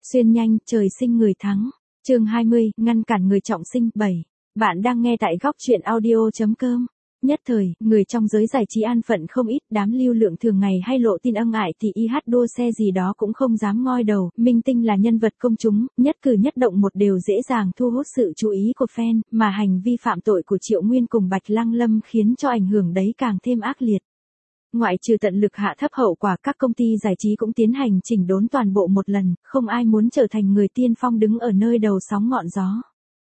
Xuyên nhanh, trời sinh người thắng. Chương 20, ngăn cản người trọng sinh 7. Bạn đang nghe tại góc truyện audio.com. Nhất thời, người trong giới giải trí an phận không ít, đám lưu lượng thường ngày hay lộ tin ân ải thì y hát đua xe gì đó cũng không dám ngoi đầu. Minh tinh là nhân vật công chúng, nhất cử nhất động một đều dễ dàng thu hút sự chú ý của fan, mà hành vi phạm tội của Triệu Nguyên cùng Bạch Lăng Lâm khiến cho ảnh hưởng đấy càng thêm ác liệt. Ngoại trừ tận lực hạ thấp hậu quả, các công ty giải trí cũng tiến hành chỉnh đốn toàn bộ một lần, không ai muốn trở thành người tiên phong đứng ở nơi đầu sóng ngọn gió.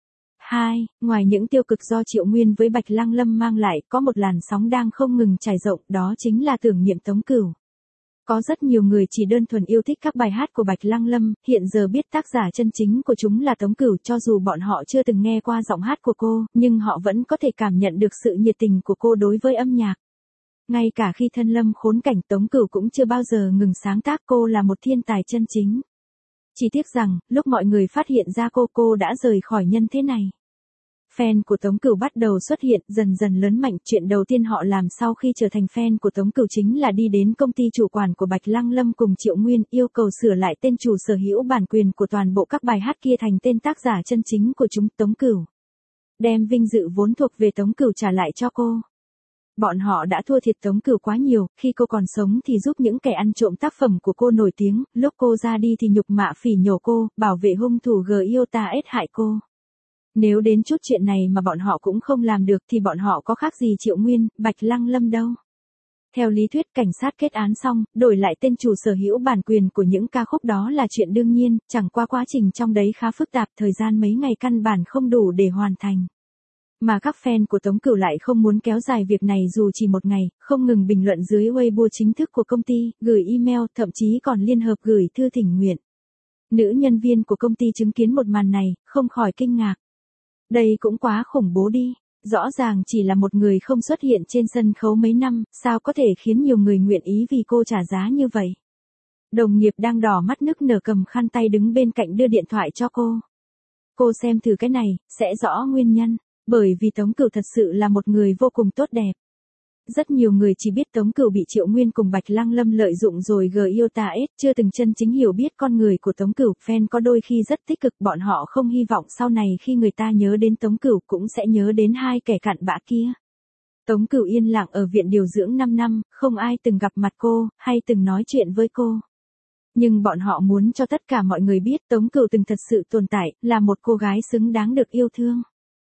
2. Ngoài những tiêu cực do Triệu Nguyên với Bạch Lăng Lâm mang lại, có một làn sóng đang không ngừng trải rộng, đó chính là tưởng niệm Tống Cửu. Có rất nhiều người chỉ đơn thuần yêu thích các bài hát của Bạch Lăng Lâm, hiện giờ biết tác giả chân chính của chúng là Tống Cửu, cho dù bọn họ chưa từng nghe qua giọng hát của cô, nhưng họ vẫn có thể cảm nhận được sự nhiệt tình của cô đối với âm nhạc. Ngay cả khi thân lâm khốn cảnh, Tống Cửu cũng chưa bao giờ ngừng sáng tác, cô là một thiên tài chân chính. Chỉ tiếc rằng, lúc mọi người phát hiện ra cô đã rời khỏi nhân thế này. Fan của Tống Cửu bắt đầu xuất hiện, dần dần lớn mạnh. Chuyện đầu tiên họ làm sau khi trở thành fan của Tống Cửu chính là đi đến công ty chủ quản của Bạch Lăng Lâm cùng Triệu Nguyên, yêu cầu sửa lại tên chủ sở hữu bản quyền của toàn bộ các bài hát kia thành tên tác giả chân chính của chúng, Tống Cửu. Đem vinh dự vốn thuộc về Tống Cửu trả lại cho cô. Bọn họ đã thua thiệt Tống Cửu quá nhiều, khi cô còn sống thì giúp những kẻ ăn trộm tác phẩm của cô nổi tiếng, lúc cô ra đi thì nhục mạ phỉ nhổ cô, bảo vệ hung thủ Giota hại cô. Nếu đến chút chuyện này mà bọn họ cũng không làm được thì bọn họ có khác gì Triệu Nguyên, Bạch Lăng Lâm đâu. Theo lý thuyết, cảnh sát kết án xong, đổi lại tên chủ sở hữu bản quyền của những ca khúc đó là chuyện đương nhiên, chẳng qua quá trình trong đấy khá phức tạp, thời gian mấy ngày căn bản không đủ để hoàn thành. Mà các fan của Tống Cửu lại không muốn kéo dài việc này dù chỉ một ngày, không ngừng bình luận dưới Weibo chính thức của công ty, gửi email, thậm chí còn liên hợp gửi thư thỉnh nguyện. Nữ nhân viên của công ty chứng kiến một màn này, không khỏi kinh ngạc. Đây cũng quá khủng bố đi, rõ ràng chỉ là một người không xuất hiện trên sân khấu mấy năm, sao có thể khiến nhiều người nguyện ý vì cô trả giá như vậy. Đồng nghiệp đang đỏ mắt nức nở cầm khăn tay đứng bên cạnh đưa điện thoại cho cô. Cô xem thử cái này, sẽ rõ nguyên nhân. Bởi vì Tống Cửu thật sự là một người vô cùng tốt đẹp. Rất nhiều người chỉ biết Tống Cửu bị Triệu Nguyên cùng Bạch Lăng Lâm lợi dụng rồi Giota, chưa từng chân chính hiểu biết con người của Tống Cửu. Fan có đôi khi rất tích cực, bọn họ không hy vọng sau này khi người ta nhớ đến Tống Cửu cũng sẽ nhớ đến hai kẻ cặn bã kia. Tống Cửu yên lặng ở viện điều dưỡng 5 năm, không ai từng gặp mặt cô, hay từng nói chuyện với cô. Nhưng bọn họ muốn cho tất cả mọi người biết Tống Cửu từng thật sự tồn tại, là một cô gái xứng đáng được yêu thương.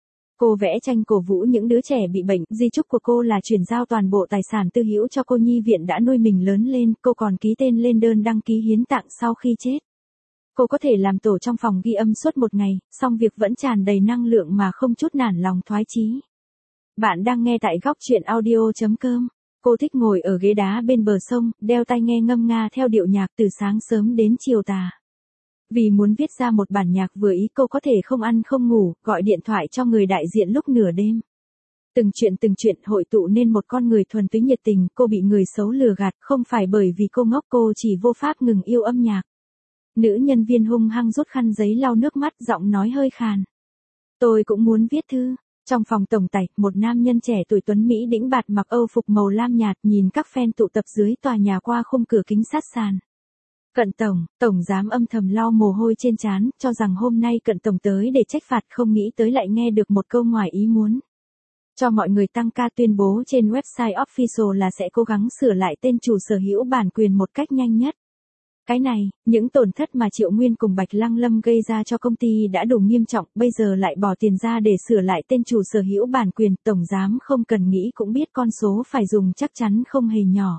Cô vẽ tranh cổ vũ những đứa trẻ bị bệnh, di chúc của cô là chuyển giao toàn bộ tài sản tư hữu cho cô nhi viện đã nuôi mình lớn lên, cô còn ký tên lên đơn đăng ký hiến tạng sau khi chết. Cô có thể làm tổ trong phòng ghi âm suốt một ngày, song việc vẫn tràn đầy năng lượng mà không chút nản lòng thoái chí. Bạn đang nghe tại góc truyện audio.com. Cô thích ngồi ở ghế đá bên bờ sông, đeo tai nghe ngâm nga theo điệu nhạc từ sáng sớm đến chiều tà. Vì muốn viết ra một bản nhạc vừa ý, cô có thể không ăn không ngủ, gọi điện thoại cho người đại diện lúc nửa đêm. Từng chuyện hội tụ nên một con người thuần túy nhiệt tình. Cô bị người xấu lừa gạt, không phải bởi vì cô ngốc, cô chỉ vô pháp ngừng yêu âm nhạc. Nữ nhân viên hung hăng rút khăn giấy lau nước mắt, giọng nói hơi khàn. Tôi cũng muốn viết thư. Trong phòng tổng tài, một nam nhân trẻ tuổi tuấn Mỹ đĩnh bạt mặc Âu phục màu lam nhạt nhìn các fan tụ tập dưới tòa nhà qua khung cửa kính sát sàn. Cận tổng giám âm thầm lau mồ hôi trên trán, cho rằng hôm nay Cận tổng tới để trách phạt, không nghĩ tới lại nghe được một câu ngoài ý muốn. Cho mọi người tăng ca, tuyên bố trên website official là sẽ cố gắng sửa lại tên chủ sở hữu bản quyền một cách nhanh nhất. Cái này, những tổn thất mà Triệu Nguyên cùng Bạch Lăng Lâm gây ra cho công ty đã đủ nghiêm trọng, bây giờ lại bỏ tiền ra để sửa lại tên chủ sở hữu bản quyền, tổng giám không cần nghĩ cũng biết con số phải dùng chắc chắn không hề nhỏ.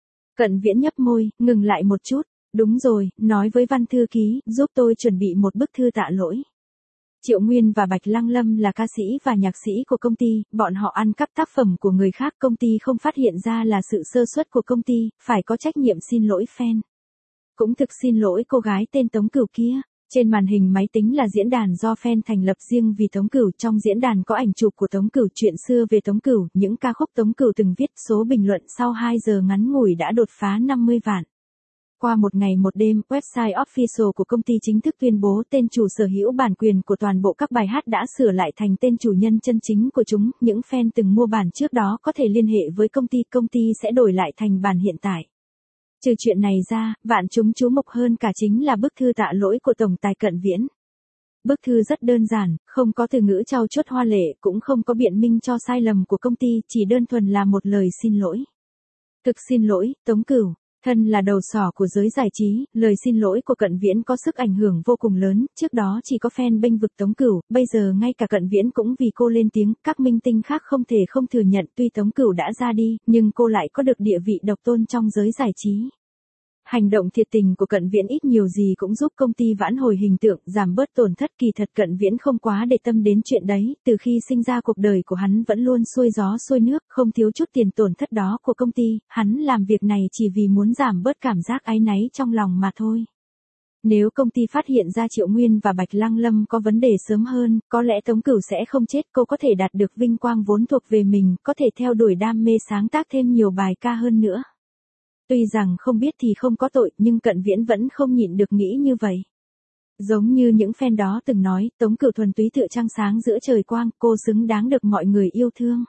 Cận Viễn nhấp môi, ngừng lại một chút. Đúng rồi, nói với văn thư ký, giúp tôi chuẩn bị một bức thư tạ lỗi. Triệu Nguyên và Bạch Lăng Lâm là ca sĩ và nhạc sĩ của công ty, bọn họ ăn cắp tác phẩm của người khác, công ty không phát hiện ra là sự sơ suất của công ty, phải có trách nhiệm xin lỗi fan. Cũng thực xin lỗi cô gái tên Tống Cửu kia. Trên màn hình máy tính là diễn đàn do fan thành lập riêng vì Tống Cửu, trong diễn đàn có ảnh chụp của Tống Cửu, chuyện xưa về Tống Cửu, những ca khúc Tống Cửu từng viết, số bình luận sau 2 giờ ngắn ngủi đã đột phá 50 vạn. Qua một ngày một đêm, website official của công ty chính thức tuyên bố tên chủ sở hữu bản quyền của toàn bộ các bài hát đã sửa lại thành tên chủ nhân chân chính của chúng. Những fan từng mua bản trước đó có thể liên hệ với công ty sẽ đổi lại thành bản hiện tại. Trừ chuyện này ra, vạn chúng chú mục hơn cả chính là bức thư tạ lỗi của Tổng tài Cận Viễn. Bức thư rất đơn giản, không có từ ngữ trau chuốt hoa lệ, cũng không có biện minh cho sai lầm của công ty, chỉ đơn thuần là một lời xin lỗi. Thực xin lỗi, Tống Cửu. Thân là đầu sỏ của giới giải trí, lời xin lỗi của Cận Viễn có sức ảnh hưởng vô cùng lớn, trước đó chỉ có fan bênh vực Tống Cửu, bây giờ ngay cả Cận Viễn cũng vì cô lên tiếng, các minh tinh khác không thể không thừa nhận tuy Tống Cửu đã ra đi, nhưng cô lại có được địa vị độc tôn trong giới giải trí. Hành động thiệt tình của Cận Viễn ít nhiều gì cũng giúp công ty vãn hồi hình tượng, giảm bớt tổn thất. Kỳ thật Cận Viễn không quá để tâm đến chuyện đấy, từ khi sinh ra cuộc đời của hắn vẫn luôn xuôi gió xuôi nước, không thiếu chút tiền tổn thất đó của công ty, hắn làm việc này chỉ vì muốn giảm bớt cảm giác áy náy trong lòng mà thôi. Nếu công ty phát hiện ra Triệu Nguyên và Bạch Lăng Lâm có vấn đề sớm hơn, có lẽ Tống Cửu sẽ không chết, cô có thể đạt được vinh quang vốn thuộc về mình, có thể theo đuổi đam mê sáng tác thêm nhiều bài ca hơn nữa. Tuy rằng không biết thì không có tội, nhưng Cận Viễn vẫn không nhịn được nghĩ như vậy. Giống như những fan đó từng nói, Tống Cửu thuần túy tựa trăng sáng giữa trời quang, cô xứng đáng được mọi người yêu thương.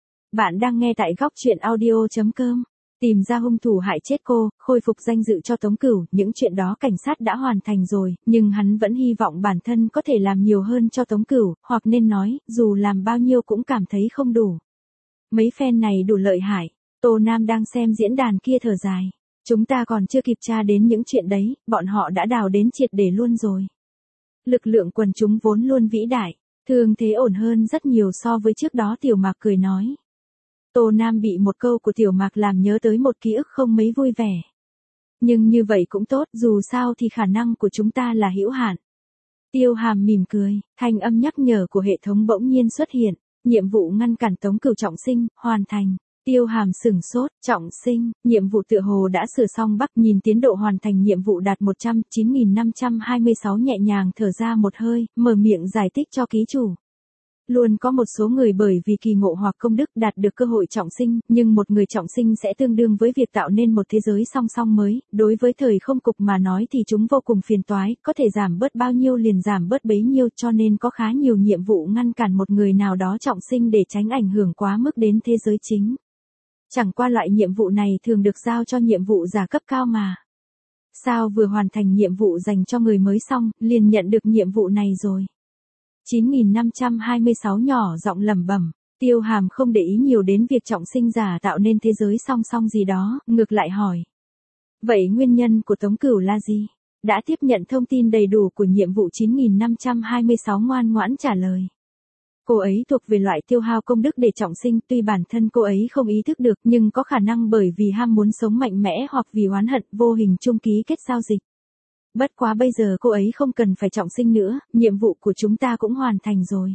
Bạn đang nghe tại góc truyện audio.com. Tìm ra hung thủ hại chết cô, khôi phục danh dự cho Tống Cửu, những chuyện đó cảnh sát đã hoàn thành rồi, nhưng hắn vẫn hy vọng bản thân có thể làm nhiều hơn cho Tống Cửu, hoặc nên nói, dù làm bao nhiêu cũng cảm thấy không đủ. Mấy fan này đủ lợi hại. Tô Nam đang xem diễn đàn kia thở dài. Chúng ta còn chưa kịp tra đến những chuyện đấy, bọn họ đã đào đến triệt để luôn rồi. Lực lượng quần chúng vốn luôn vĩ đại, thường thế ổn hơn rất nhiều so với trước đó. Tiểu Mạc cười nói. Tô Nam bị một câu của Tiểu Mạc làm nhớ tới một ký ức không mấy vui vẻ. Nhưng như vậy cũng tốt, dù sao thì khả năng của chúng ta là hữu hạn. Tiêu Hàm mỉm cười, thanh âm nhắc nhở của hệ thống bỗng nhiên xuất hiện. Nhiệm vụ ngăn cản Tống Cửu trọng sinh, hoàn thành. Tiêu Hàm sửng sốt, trọng sinh, nhiệm vụ tựa hồ đã sửa xong bắc, nhìn tiến độ hoàn thành nhiệm vụ đạt 109.526 nhẹ nhàng thở ra một hơi, mở miệng giải thích cho ký chủ. Luôn có một số người bởi vì kỳ ngộ hoặc công đức đạt được cơ hội trọng sinh, nhưng một người trọng sinh sẽ tương đương với việc tạo nên một thế giới song song mới, đối với thời không cục mà nói thì chúng vô cùng phiền toái, có thể giảm bớt bao nhiêu liền giảm bớt bấy nhiêu, cho nên có khá nhiều nhiệm vụ ngăn cản một người nào đó trọng sinh để tránh ảnh hưởng quá mức đến thế giới chính. Chẳng qua loại nhiệm vụ này thường được giao cho nhiệm vụ giả cấp cao mà. Sao vừa hoàn thành nhiệm vụ dành cho người mới xong, liền nhận được nhiệm vụ này rồi. 9526 nhỏ giọng lẩm bẩm, Tiêu Hàm không để ý nhiều đến việc trọng sinh giả tạo nên thế giới song song gì đó, ngược lại hỏi. Vậy nguyên nhân của Tống Cửu là gì? Đã tiếp nhận thông tin đầy đủ của nhiệm vụ 9526 ngoan ngoãn trả lời. Cô ấy thuộc về loại tiêu hao công đức để trọng sinh, tuy bản thân cô ấy không ý thức được nhưng có khả năng bởi vì ham muốn sống mạnh mẽ hoặc vì oán hận vô hình chung ký kết giao dịch. Bất quá bây giờ cô ấy không cần phải trọng sinh nữa, nhiệm vụ của chúng ta cũng hoàn thành rồi.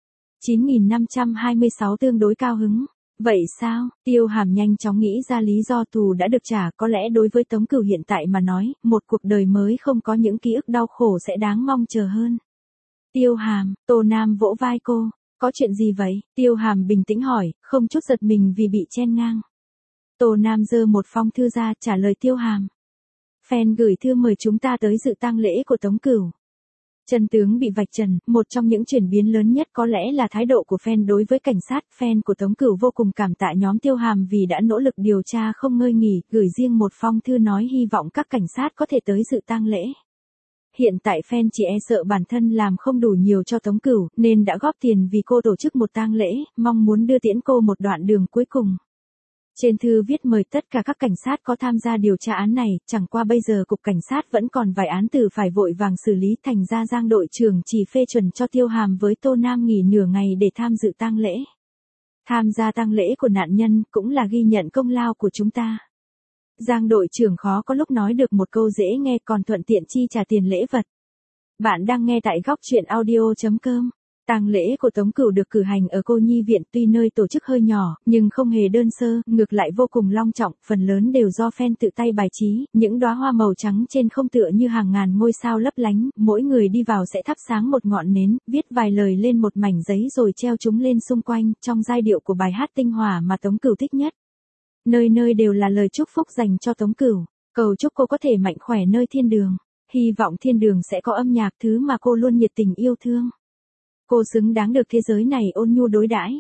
9526 tương đối cao hứng. Vậy sao? Tiêu Hàm nhanh chóng nghĩ ra lý do thù đã được trả, có lẽ đối với Tống Cửu hiện tại mà nói, một cuộc đời mới không có những ký ức đau khổ sẽ đáng mong chờ hơn. Tiêu Hàm, Tô Nam vỗ vai cô. Có chuyện gì vậy? Tiêu Hàm bình tĩnh hỏi, không chút giật mình vì bị chen ngang. Tô Nam giơ một phong thư ra trả lời Tiêu Hàm. Fan gửi thư mời chúng ta tới dự tang lễ của Tống Cửu. Chân tướng bị vạch trần, một trong những chuyển biến lớn nhất có lẽ là thái độ của fan đối với cảnh sát. Fan của Tống Cửu vô cùng cảm tạ nhóm Tiêu Hàm vì đã nỗ lực điều tra không ngơi nghỉ, gửi riêng một phong thư nói hy vọng các cảnh sát có thể tới dự tang lễ. Hiện tại fan chỉ e sợ bản thân làm không đủ nhiều cho Tống Cửu, nên đã góp tiền vì cô tổ chức một tang lễ, mong muốn đưa tiễn cô một đoạn đường cuối cùng. Trên thư viết mời tất cả các cảnh sát có tham gia điều tra án này, chẳng qua bây giờ cục cảnh sát vẫn còn vài án tử phải vội vàng xử lý, thành ra Giang đội trưởng chỉ phê chuẩn cho Tiêu Hàm với Tô Nam nghỉ nửa ngày để tham dự tang lễ. Tham gia tang lễ của nạn nhân cũng là ghi nhận công lao của chúng ta. Giang đội trưởng khó có lúc nói được một câu dễ nghe còn thuận tiện chi trả tiền lễ vật. Bạn đang nghe tại góc truyện audio.com. Tang lễ của Tống Cửu được cử hành ở Cô Nhi viện, tuy nơi tổ chức hơi nhỏ, nhưng không hề đơn sơ, ngược lại vô cùng long trọng, phần lớn đều do fan tự tay bài trí, những đóa hoa màu trắng trên không tựa như hàng ngàn ngôi sao lấp lánh, mỗi người đi vào sẽ thắp sáng một ngọn nến, viết vài lời lên một mảnh giấy rồi treo chúng lên xung quanh, trong giai điệu của bài hát tinh hòa mà Tống Cửu thích nhất. Nơi nơi đều là lời chúc phúc dành cho Tống Cửu, cầu chúc cô có thể mạnh khỏe nơi thiên đường, hy vọng thiên đường sẽ có âm nhạc thứ mà cô luôn nhiệt tình yêu thương. Cô xứng đáng được thế giới này ôn nhu đối đãi.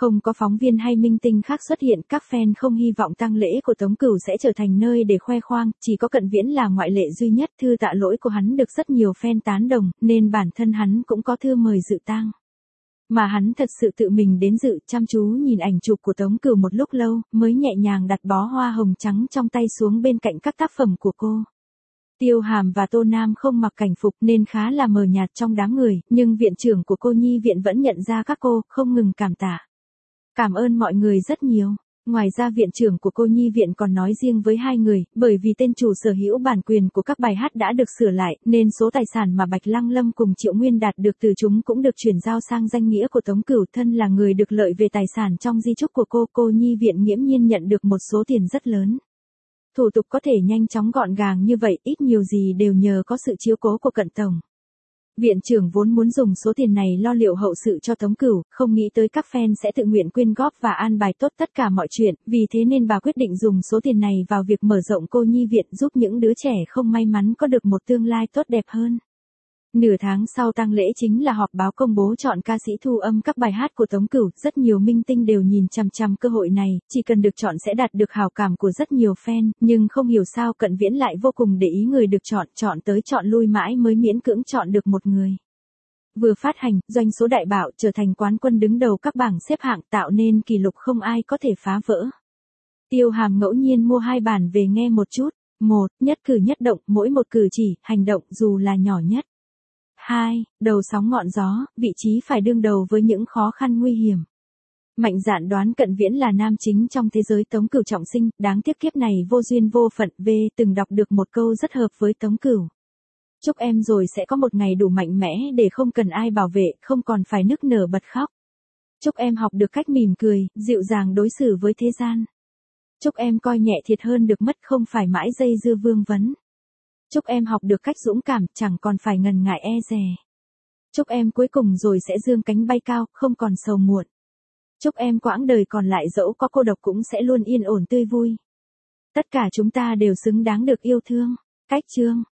Không có phóng viên hay minh tinh khác xuất hiện, các fan không hy vọng tang lễ của Tống Cửu sẽ trở thành nơi để khoe khoang, chỉ có Cận Viễn là ngoại lệ duy nhất. Thư tạ lỗi của hắn được rất nhiều fan tán đồng, nên bản thân hắn cũng có thư mời dự tang. Mà hắn thật sự tự mình đến dự, chăm chú nhìn ảnh chụp của Tống Cửu một lúc lâu, mới nhẹ nhàng đặt bó hoa hồng trắng trong tay xuống bên cạnh các tác phẩm của cô. Tiêu Hàm và Tô Nam không mặc cảnh phục nên khá là mờ nhạt trong đám người, nhưng viện trưởng của cô nhi viện vẫn nhận ra các cô, không ngừng cảm tạ. Cảm ơn mọi người rất nhiều. Ngoài ra viện trưởng của cô nhi viện còn nói riêng với hai người, bởi vì tên chủ sở hữu bản quyền của các bài hát đã được sửa lại, nên số tài sản mà Bạch Lăng Lâm cùng Triệu Nguyên đạt được từ chúng cũng được chuyển giao sang danh nghĩa của Tống Cửu. Thân là người được lợi về tài sản trong di chúc của cô nhi viện nghiễm nhiên nhận được một số tiền rất lớn. Thủ tục có thể nhanh chóng gọn gàng như vậy, ít nhiều gì đều nhờ có sự chiếu cố của Cận tổng. Viện trưởng vốn muốn dùng số tiền này lo liệu hậu sự cho Tống Cửu, không nghĩ tới các fan sẽ tự nguyện quyên góp và an bài tốt tất cả mọi chuyện, vì thế nên bà quyết định dùng số tiền này vào việc mở rộng cô nhi viện, giúp những đứa trẻ không may mắn có được một tương lai tốt đẹp hơn. Nửa tháng sau tang lễ chính là họp báo công bố chọn ca sĩ thu âm các bài hát của Tống Cửu, rất nhiều minh tinh đều nhìn chằm chằm cơ hội này, chỉ cần được chọn sẽ đạt được hào cảm của rất nhiều fan, nhưng không hiểu sao Cận Viễn lại vô cùng để ý người được chọn tới chọn lui mãi mới miễn cưỡng chọn được một người. Vừa phát hành, doanh số đại bạo, trở thành quán quân đứng đầu các bảng xếp hạng, tạo nên kỷ lục không ai có thể phá vỡ. Tiêu Hàm ngẫu nhiên mua 2 bản về nghe một chút. 1. Nhất cử nhất động, mỗi một cử chỉ, hành động dù là nhỏ nhất. 2. Đầu sóng ngọn gió, vị trí phải đương đầu với những khó khăn nguy hiểm. Mạnh dạn đoán Cận Viễn là nam chính trong thế giới Tống Cửu trọng sinh, đáng tiếc kiếp này vô duyên vô phận. Từng đọc được một câu rất hợp với Tống Cửu. Chúc em rồi sẽ có một ngày đủ mạnh mẽ để không cần ai bảo vệ, không còn phải nức nở bật khóc. Chúc em học được cách mỉm cười, dịu dàng đối xử với thế gian. Chúc em coi nhẹ thiệt hơn được mất, không phải mãi dây dưa vương vấn. Chúc em học được cách dũng cảm, chẳng còn phải ngần ngại e dè. Chúc em cuối cùng rồi sẽ dương cánh bay cao, không còn sầu muộn. Chúc em quãng đời còn lại dẫu có cô độc cũng sẽ luôn yên ổn tươi vui. Tất cả chúng ta đều xứng đáng được yêu thương. Cách chương